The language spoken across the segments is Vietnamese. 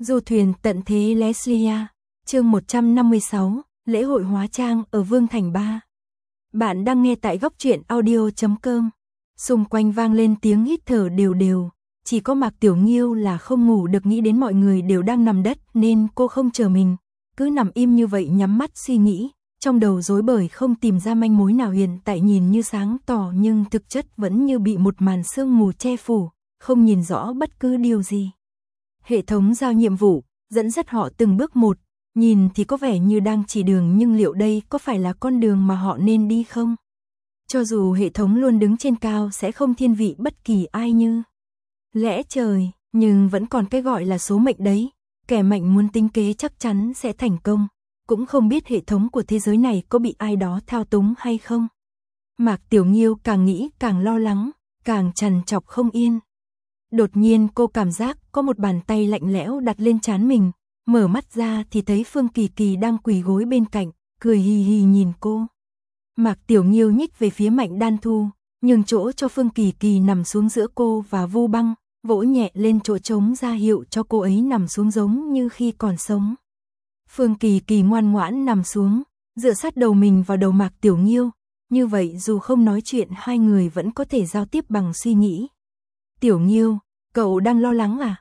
Du thuyền tận thế Leslia, chương 156, lễ hội hóa trang ở Vương Thành 3. Bạn đang nghe tại góc truyện audio.com. Xung quanh vang lên tiếng hít thở đều đều, chỉ có Mạc Tiểu Nghiêu là không ngủ được, nghĩ đến mọi người đều đang nằm đất nên cô không chờ mình, cứ nằm im như vậy nhắm mắt suy nghĩ, trong đầu rối bời không tìm ra manh mối nào, hiện tại nhìn như sáng tỏ nhưng thực chất vẫn như bị một màn sương mù che phủ, không nhìn rõ bất cứ điều gì. Hệ thống giao nhiệm vụ, dẫn dắt họ từng bước một, nhìn thì có vẻ như đang chỉ đường, nhưng liệu đây có phải là con đường mà họ nên đi không? Cho dù hệ thống luôn đứng trên cao sẽ không thiên vị bất kỳ ai như lẽ trời, nhưng vẫn còn cái gọi là số mệnh đấy, kẻ mạnh muốn tính kế chắc chắn sẽ thành công, cũng không biết hệ thống của thế giới này có bị ai đó thao túng hay không. Mạc Tiểu Nghiêu càng nghĩ càng lo lắng, càng trằn trọc không yên. Đột nhiên cô cảm giác có một bàn tay lạnh lẽo đặt lên trán mình, mở mắt ra thì thấy Phương Kỳ Kỳ đang quỳ gối bên cạnh, cười hì hì nhìn cô. Mạc Tiểu Nghiêu nhích về phía Mạnh Đan Thu, nhường chỗ cho Phương Kỳ Kỳ nằm xuống giữa cô và Vu Băng, vỗ nhẹ lên chỗ trống ra hiệu cho cô ấy nằm xuống giống như khi còn sống. Phương Kỳ Kỳ ngoan ngoãn nằm xuống, dựa sát đầu mình vào đầu Mạc Tiểu Nghiêu, như vậy dù không nói chuyện hai người vẫn có thể giao tiếp bằng suy nghĩ. Tiểu Nghiêu, cậu đang lo lắng à?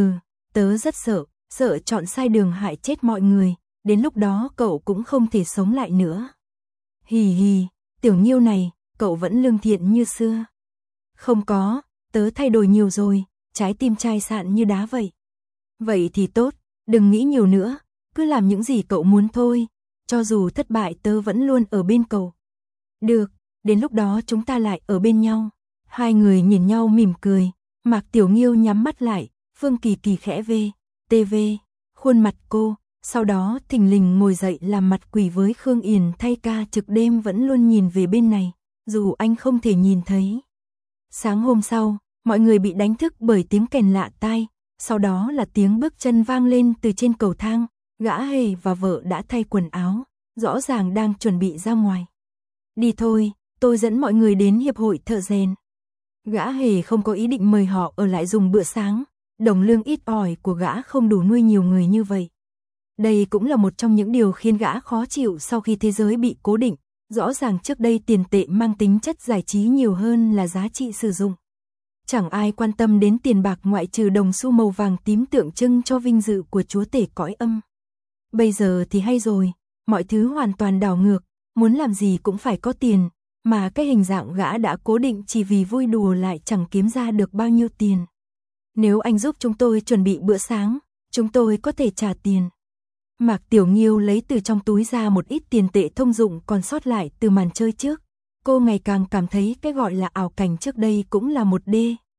Tớ rất sợ chọn sai đường hại chết mọi người, đến lúc đó cậu cũng không thể sống lại nữa. Hì hì, Tiểu Nghiêu này, cậu vẫn lương thiện như xưa. Không có, tớ thay đổi nhiều rồi, trái tim chai sạn như đá vậy. Vậy thì tốt, đừng nghĩ nhiều nữa, cứ làm những gì cậu muốn thôi, cho dù thất bại tớ vẫn luôn ở bên cậu. Được, đến lúc đó chúng ta lại ở bên nhau. Hai người nhìn nhau mỉm cười, Mạc Tiểu Nghiêu nhắm mắt lại, Phương Kỳ Kỳ khẽ vê khuôn mặt cô, sau đó thình lình ngồi dậy làm mặt quỷ với Khương Yển thay ca trực đêm vẫn luôn nhìn về bên này, dù anh không thể nhìn thấy. Sáng hôm sau, mọi người bị đánh thức bởi tiếng kèn lạ tai, sau đó là tiếng bước chân vang lên từ trên cầu thang, Gã Hề và vợ đã thay quần áo, rõ ràng đang chuẩn bị ra ngoài. Đi thôi, tôi dẫn mọi người đến hiệp hội thợ rèn. Gã Hề không có ý định mời họ ở lại dùng bữa sáng, đồng lương ít ỏi của gã không đủ nuôi nhiều người như vậy. Đây cũng là một trong những điều khiến gã khó chịu sau khi thế giới bị cố định, rõ ràng trước đây tiền tệ mang tính chất giải trí nhiều hơn là giá trị sử dụng. Chẳng ai quan tâm đến tiền bạc ngoại trừ đồng xu màu vàng tím tượng trưng cho vinh dự của chúa tể cõi âm. Bây giờ thì hay rồi, mọi thứ hoàn toàn đảo ngược, muốn làm gì cũng phải có tiền, mà cái hình dạng gã đã cố định chỉ vì vui đùa lại chẳng kiếm ra được bao nhiêu tiền. Nếu anh giúp chúng tôi chuẩn bị bữa sáng, chúng tôi có thể trả tiền. Mạc Tiểu Nghiêu lấy từ trong túi ra một ít tiền tệ thông dụng còn sót lại từ màn chơi trước. Cô ngày càng cảm thấy cái gọi là ảo cảnh trước đây cũng là một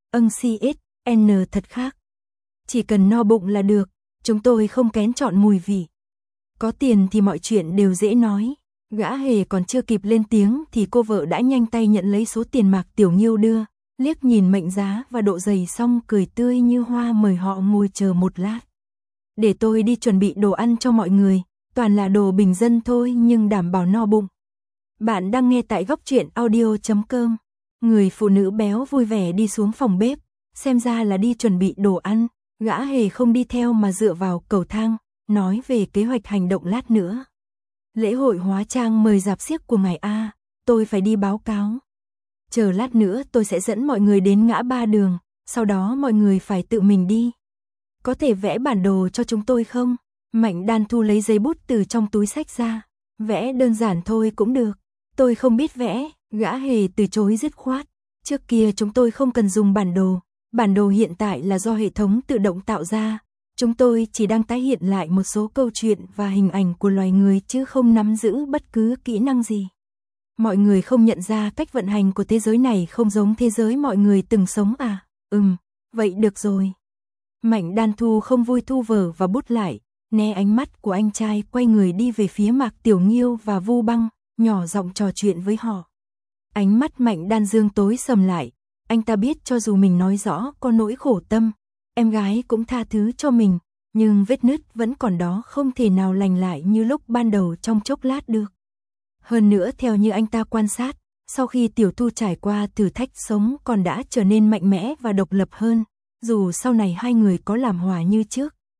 CSN thật khác. Chỉ cần no bụng là được, chúng tôi không kén chọn mùi vị. Có tiền thì mọi chuyện đều dễ nói. Gã Hề còn chưa kịp lên tiếng thì cô vợ đã nhanh tay nhận lấy số tiền Mạc Tiểu Nghiêu đưa, liếc nhìn mệnh giá và độ dày xong cười tươi như hoa mời họ ngồi chờ một lát. Để tôi đi chuẩn bị đồ ăn cho mọi người, toàn là đồ bình dân thôi nhưng đảm bảo no bụng. Bạn đang nghe tại góc truyện audio.com. Người phụ nữ béo vui vẻ đi xuống phòng bếp, xem ra là đi chuẩn bị đồ ăn. Gã Hề không đi theo mà dựa vào cầu thang, nói về kế hoạch hành động lát nữa. Lễ hội hóa trang mời rạp xiếc của ngài A, tôi phải đi báo cáo. Chờ lát nữa tôi sẽ dẫn mọi người đến ngã ba đường, sau đó mọi người phải tự mình đi. Có thể vẽ bản đồ cho chúng tôi không? Mạnh Đan Thu lấy giấy bút từ trong túi xách ra. Vẽ đơn giản thôi cũng được. Tôi không biết vẽ, Gã Hề từ chối dứt khoát. Trước kia chúng tôi không cần dùng bản đồ hiện tại là do hệ thống tự động tạo ra. Chúng tôi chỉ đang tái hiện lại một số câu chuyện và hình ảnh của loài người chứ không nắm giữ bất cứ kỹ năng gì. Mọi người không nhận ra cách vận hành của thế giới này không giống thế giới mọi người từng sống à? Vậy được rồi. Mạnh Đan Thu không vui thu vở và bút lại, né ánh mắt của anh trai quay người đi về phía Mạc Tiểu Nghiêu và Vu Băng, nhỏ giọng trò chuyện với họ. Ánh mắt Mạnh Đan Dương tối sầm lại, anh ta biết cho dù mình nói rõ có nỗi khổ tâm, em gái cũng tha thứ cho mình, nhưng vết nứt vẫn còn đó, không thể nào lành lại như lúc ban đầu trong chốc lát được. Hơn nữa theo như anh ta quan sát, sau khi Tiểu Thu trải qua thử thách sống còn đã trở nên mạnh mẽ và độc lập hơn, dù sau này hai người có làm hòa như trước,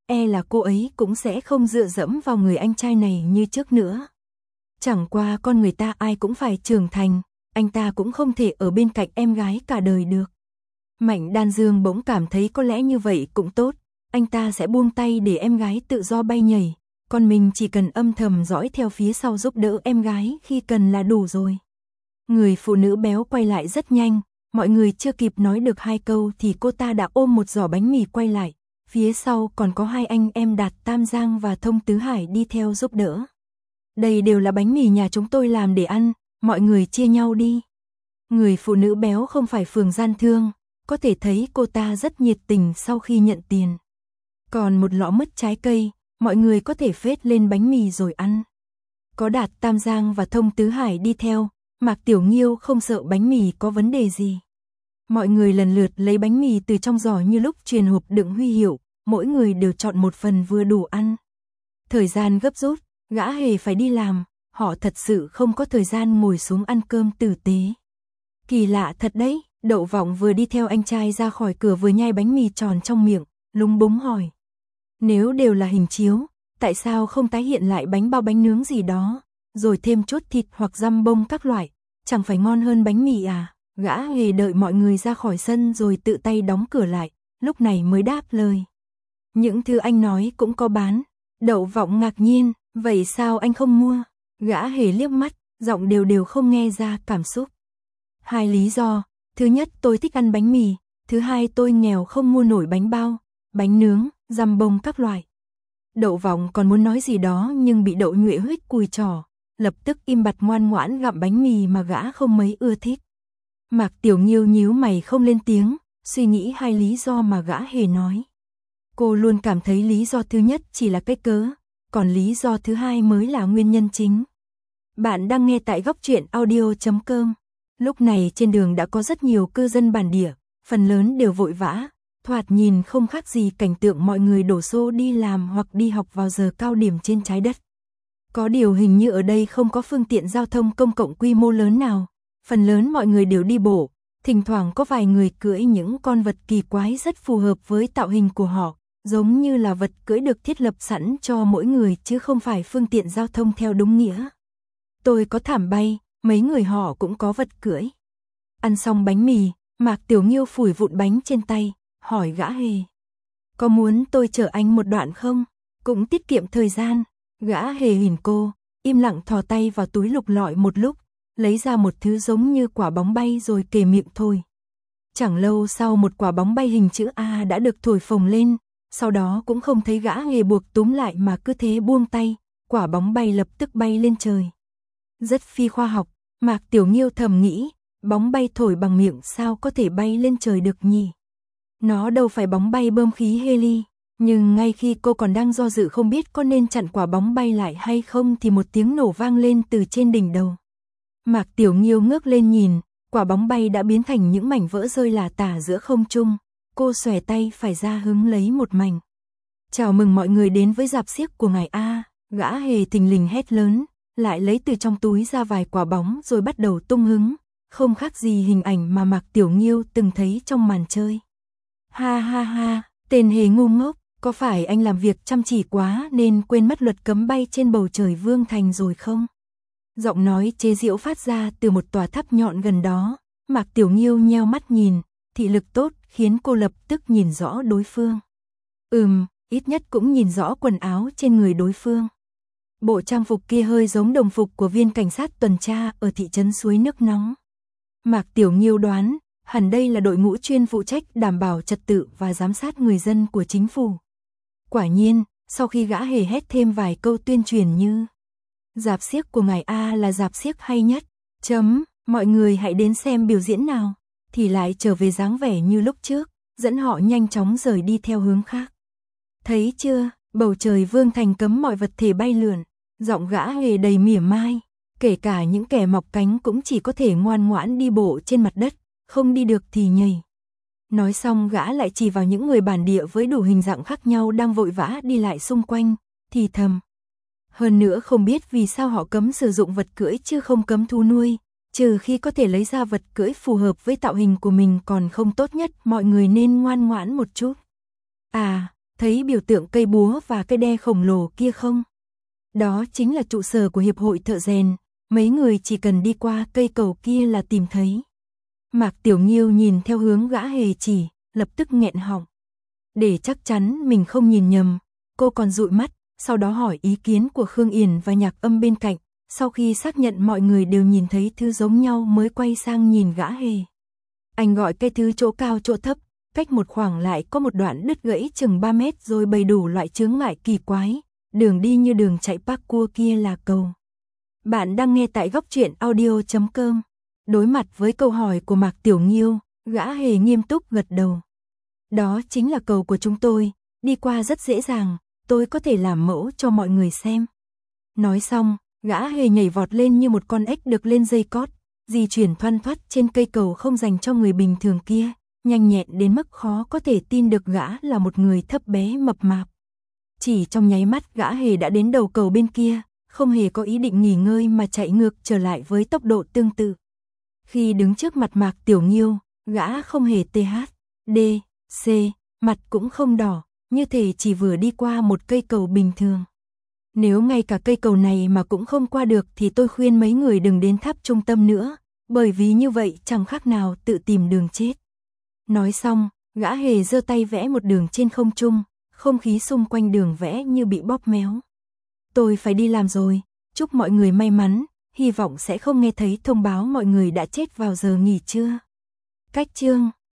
là cô ấy cũng sẽ không dựa dẫm vào người anh trai này như trước nữa. Chẳng qua con người ta ai cũng phải trưởng thành, anh ta cũng không thể ở bên cạnh em gái cả đời được. Mạnh Đan Dương bỗng cảm thấy có lẽ như vậy cũng tốt, anh ta sẽ buông tay để em gái tự do bay nhảy, còn mình chỉ cần âm thầm dõi theo phía sau giúp đỡ em gái khi cần là đủ rồi. Người phụ nữ béo quay lại rất nhanh, mọi người chưa kịp nói được 2 câu thì cô ta đã ôm một giỏ bánh mì quay lại, phía sau còn có 2 anh em Đạt Tam Giang và Thông Tứ Hải đi theo giúp đỡ. Đây đều là bánh mì nhà chúng tôi làm để ăn, mọi người chia nhau đi. Người phụ nữ béo không phải phường gian thương, có thể thấy cô ta rất nhiệt tình sau khi nhận tiền. Còn một lọ mứt trái cây, mọi người có thể phết lên bánh mì rồi ăn. Có Đạt Tam Giang và Thông Tứ Hải đi theo, Mạc Tiểu Nghiêu không sợ bánh mì có vấn đề gì. Mọi người lần lượt lấy bánh mì từ trong giỏ như lúc truyền hộp đựng huy hiệu, mỗi người đều chọn một phần vừa đủ ăn. Thời gian gấp rút, gã Hề phải đi làm, họ thật sự không có thời gian ngồi xuống ăn cơm tử tế. Kỳ lạ thật đấy, Đậu Vọng vừa đi theo anh trai ra khỏi cửa vừa nhai bánh mì tròn trong miệng, lúng búng hỏi. Nếu đều là hình chiếu, tại sao không tái hiện lại bánh bao bánh nướng gì đó, rồi thêm chút thịt hoặc răm bông các loại, chẳng phải ngon hơn bánh mì à? Gã Hề đợi mọi người ra khỏi sân rồi tự tay đóng cửa lại, lúc này mới đáp lời. Những thứ anh nói cũng có bán. Đậu Vọng ngạc nhiên, vậy sao anh không mua? Gã Hề liếc mắt, giọng đều không nghe ra cảm xúc. 2 lý do, thứ nhất tôi thích ăn bánh mì, thứ hai tôi nghèo không mua nổi bánh bao, bánh nướng, răm bông các loại. Đậu Vọng còn muốn nói gì đó nhưng bị Đậu Nhuệ huých cùi trỏ, lập tức im bặt ngoan ngoãn gặm bánh mì mà gã không mấy ưa thích. Mạc Tiểu Nghiêu nhíu mày không lên tiếng, suy nghĩ 2 lý do mà gã Hề nói. Cô luôn cảm thấy lý do thứ nhất chỉ là cái cớ, còn lý do thứ hai mới là nguyên nhân chính. Bạn đang nghe tại Góc Truyện Audio.com. Lúc này trên đường đã có rất nhiều cư dân bản địa, phần lớn đều vội vã, thoạt nhìn không khác gì cảnh tượng mọi người đổ xô đi làm hoặc đi học vào giờ cao điểm trên trái đất. Có điều hình như ở đây không có phương tiện giao thông công cộng quy mô lớn nào, phần lớn mọi người đều đi bộ, thỉnh thoảng có vài người cưỡi những con vật kỳ quái rất phù hợp với tạo hình của họ, giống như là vật cưỡi được thiết lập sẵn cho mỗi người chứ không phải phương tiện giao thông theo đúng nghĩa. Tôi có thảm bay, mấy người họ cũng có vật cưỡi. Ăn xong bánh mì, Mạc Tiểu Nghiêu phủi vụn bánh trên tay, hỏi gã Hề. Có muốn tôi chở anh một đoạn không? Cũng tiết kiệm thời gian. Gã Hề nhìn cô, im lặng thò tay vào túi lục lọi một lúc, lấy ra một thứ giống như quả bóng bay rồi kề miệng thôi. Chẳng lâu sau một quả bóng bay hình chữ A đã được thổi phồng lên, sau đó cũng không thấy gã Hề buộc túm lại mà cứ thế buông tay, quả bóng bay lập tức bay lên trời. Rất phi khoa học, Mạc Tiểu Nghiêu thầm nghĩ, bóng bay thổi bằng miệng sao có thể bay lên trời được nhỉ? Nó đâu phải bóng bay bơm khí heli, nhưng ngay khi cô còn đang do dự không biết có nên chặn quả bóng bay lại hay không thì một tiếng nổ vang lên từ trên đỉnh đầu. Mạc Tiểu Nghiêu ngước lên nhìn, quả bóng bay đã biến thành những mảnh vỡ rơi lả tả giữa không trung, cô xòe tay phải ra hứng lấy một mảnh. Chào mừng mọi người đến với rạp xiếc của ngài A, gã Hề thình lình hét lớn, lại lấy từ trong túi ra vài quả bóng rồi bắt đầu tung hứng, không khác gì hình ảnh mà Mạc Tiểu Nghiêu từng thấy trong màn chơi. Ha ha ha, tên Hề ngu ngốc, có phải anh làm việc chăm chỉ quá nên quên mất luật cấm bay trên bầu trời Vương Thành rồi không? Giọng nói chế giễu phát ra từ một tòa tháp nhọn gần đó, Mạc Tiểu Nghiêu nheo mắt nhìn, thị lực tốt khiến cô lập tức nhìn rõ đối phương. Ít nhất cũng nhìn rõ quần áo trên người đối phương. Bộ trang phục kia hơi giống đồng phục của viên cảnh sát tuần tra ở thị trấn Suối Nước Nóng. Mạc Tiểu Nghiêu đoán, hẳn đây là đội ngũ chuyên phụ trách đảm bảo trật tự và giám sát người dân của chính phủ. Quả nhiên, sau khi gã Hề hét thêm vài câu tuyên truyền như rạp xiếc của ngài A là rạp xiếc hay nhất, mọi người hãy đến xem biểu diễn nào, thì lại trở về dáng vẻ như lúc trước, dẫn họ nhanh chóng rời đi theo hướng khác. Thấy chưa, bầu trời Vương Thành cấm mọi vật thể bay lượn, giọng gã Hề đầy mỉa mai, kể cả những kẻ mọc cánh cũng chỉ có thể ngoan ngoãn đi bộ trên mặt đất, không đi được thì nhảy. Nói xong gã lại chỉ vào những người bản địa với đủ hình dạng khác nhau đang vội vã đi lại xung quanh, thì thầm. Hơn nữa không biết vì sao họ cấm sử dụng vật cưỡi chứ không cấm thú nuôi, trừ khi có thể lấy ra vật cưỡi phù hợp với tạo hình của mình, còn không tốt nhất mọi người nên ngoan ngoãn một chút. À, thấy biểu tượng cây búa và cây đe khổng lồ kia không? Đó chính là trụ sở của Hiệp hội Thợ rèn, mấy người chỉ cần đi qua cây cầu kia là tìm thấy. Mạc Tiểu Nghiêu nhìn theo hướng gã hề chỉ, lập tức nghẹn họng. Để chắc chắn mình không nhìn nhầm, cô còn dụi mắt, sau đó hỏi ý kiến của Khương Yển và Nhạc Âm bên cạnh, sau khi xác nhận mọi người đều nhìn thấy thứ giống nhau mới quay sang nhìn gã hề. Anh gọi cái thứ chỗ cao chỗ thấp, cách một khoảng lại có một đoạn đứt gãy chừng 3 mét rồi bày đủ loại chướng ngại kỳ quái, đường đi như đường chạy parkour kia là cầu. Bạn đang nghe tại góc truyện audio.com. Đối mặt với câu hỏi của Mạc Tiểu Nghiêu, gã hề nghiêm túc gật đầu. Đó chính là cầu của chúng tôi, đi qua rất dễ dàng, tôi có thể làm mẫu cho mọi người xem. Nói xong, gã hề nhảy vọt lên như một con ếch được lên dây cót, di chuyển thoăn thoắt trên cây cầu không dành cho người bình thường kia, nhanh nhẹn đến mức khó có thể tin được gã là một người thấp bé mập mạp. Chỉ trong nháy mắt gã hề đã đến đầu cầu bên kia, không hề có ý định nghỉ ngơi mà chạy ngược trở lại với tốc độ tương tự. Khi đứng trước mặt Mạc Tiểu Nghiêu, gã không hề THD, C, mặt cũng không đỏ, như thể chỉ vừa đi qua một cây cầu bình thường. Nếu ngay cả cây cầu này mà cũng không qua được thì tôi khuyên mấy người đừng đến tháp trung tâm nữa, bởi vì như vậy chẳng khác nào tự tìm đường chết. Nói xong, gã hề giơ tay vẽ một đường trên không trung, không khí xung quanh đường vẽ như bị bóp méo. Tôi phải đi làm rồi, chúc mọi người may mắn, hy vọng sẽ không nghe thấy thông báo mọi người đã chết vào giờ nghỉ trưa. Cách chương